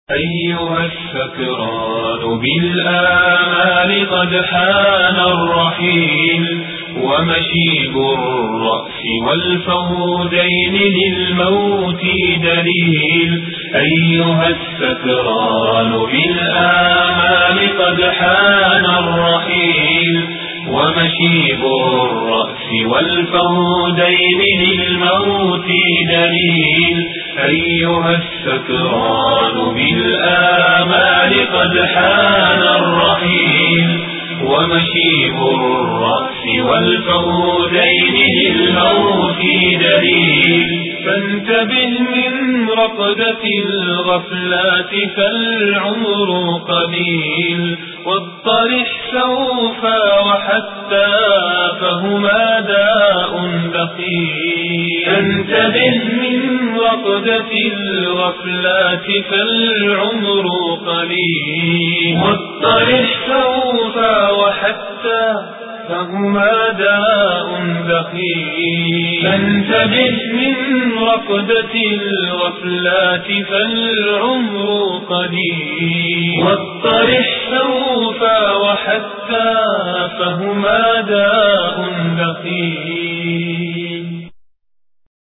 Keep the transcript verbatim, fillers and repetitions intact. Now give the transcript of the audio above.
أيها السكران بالآمال قد حان الرحيل، ومشيب الرأس والفودين للموت دليل. أيها السكران بالآمال قد حان الرحيل، ومشيب الرأس والفودين للموت دليل. أيها السكران بالآمال قد حان الرحيل، ومشيب الرأس والفودين للموت دليل. فانتبه من رقدة الغفلات فالعمر قليل، واضطرح سوف وحتى فهما داء بخيل. فانتبه من رقدة الغفلات فالعمر قليل، واضطرح سوف وحتى فهما داء بخيل. فانتبه من رقدة الغفلات فالعمر قليل، واضطرح سوف وحتى فهما داء بخيل.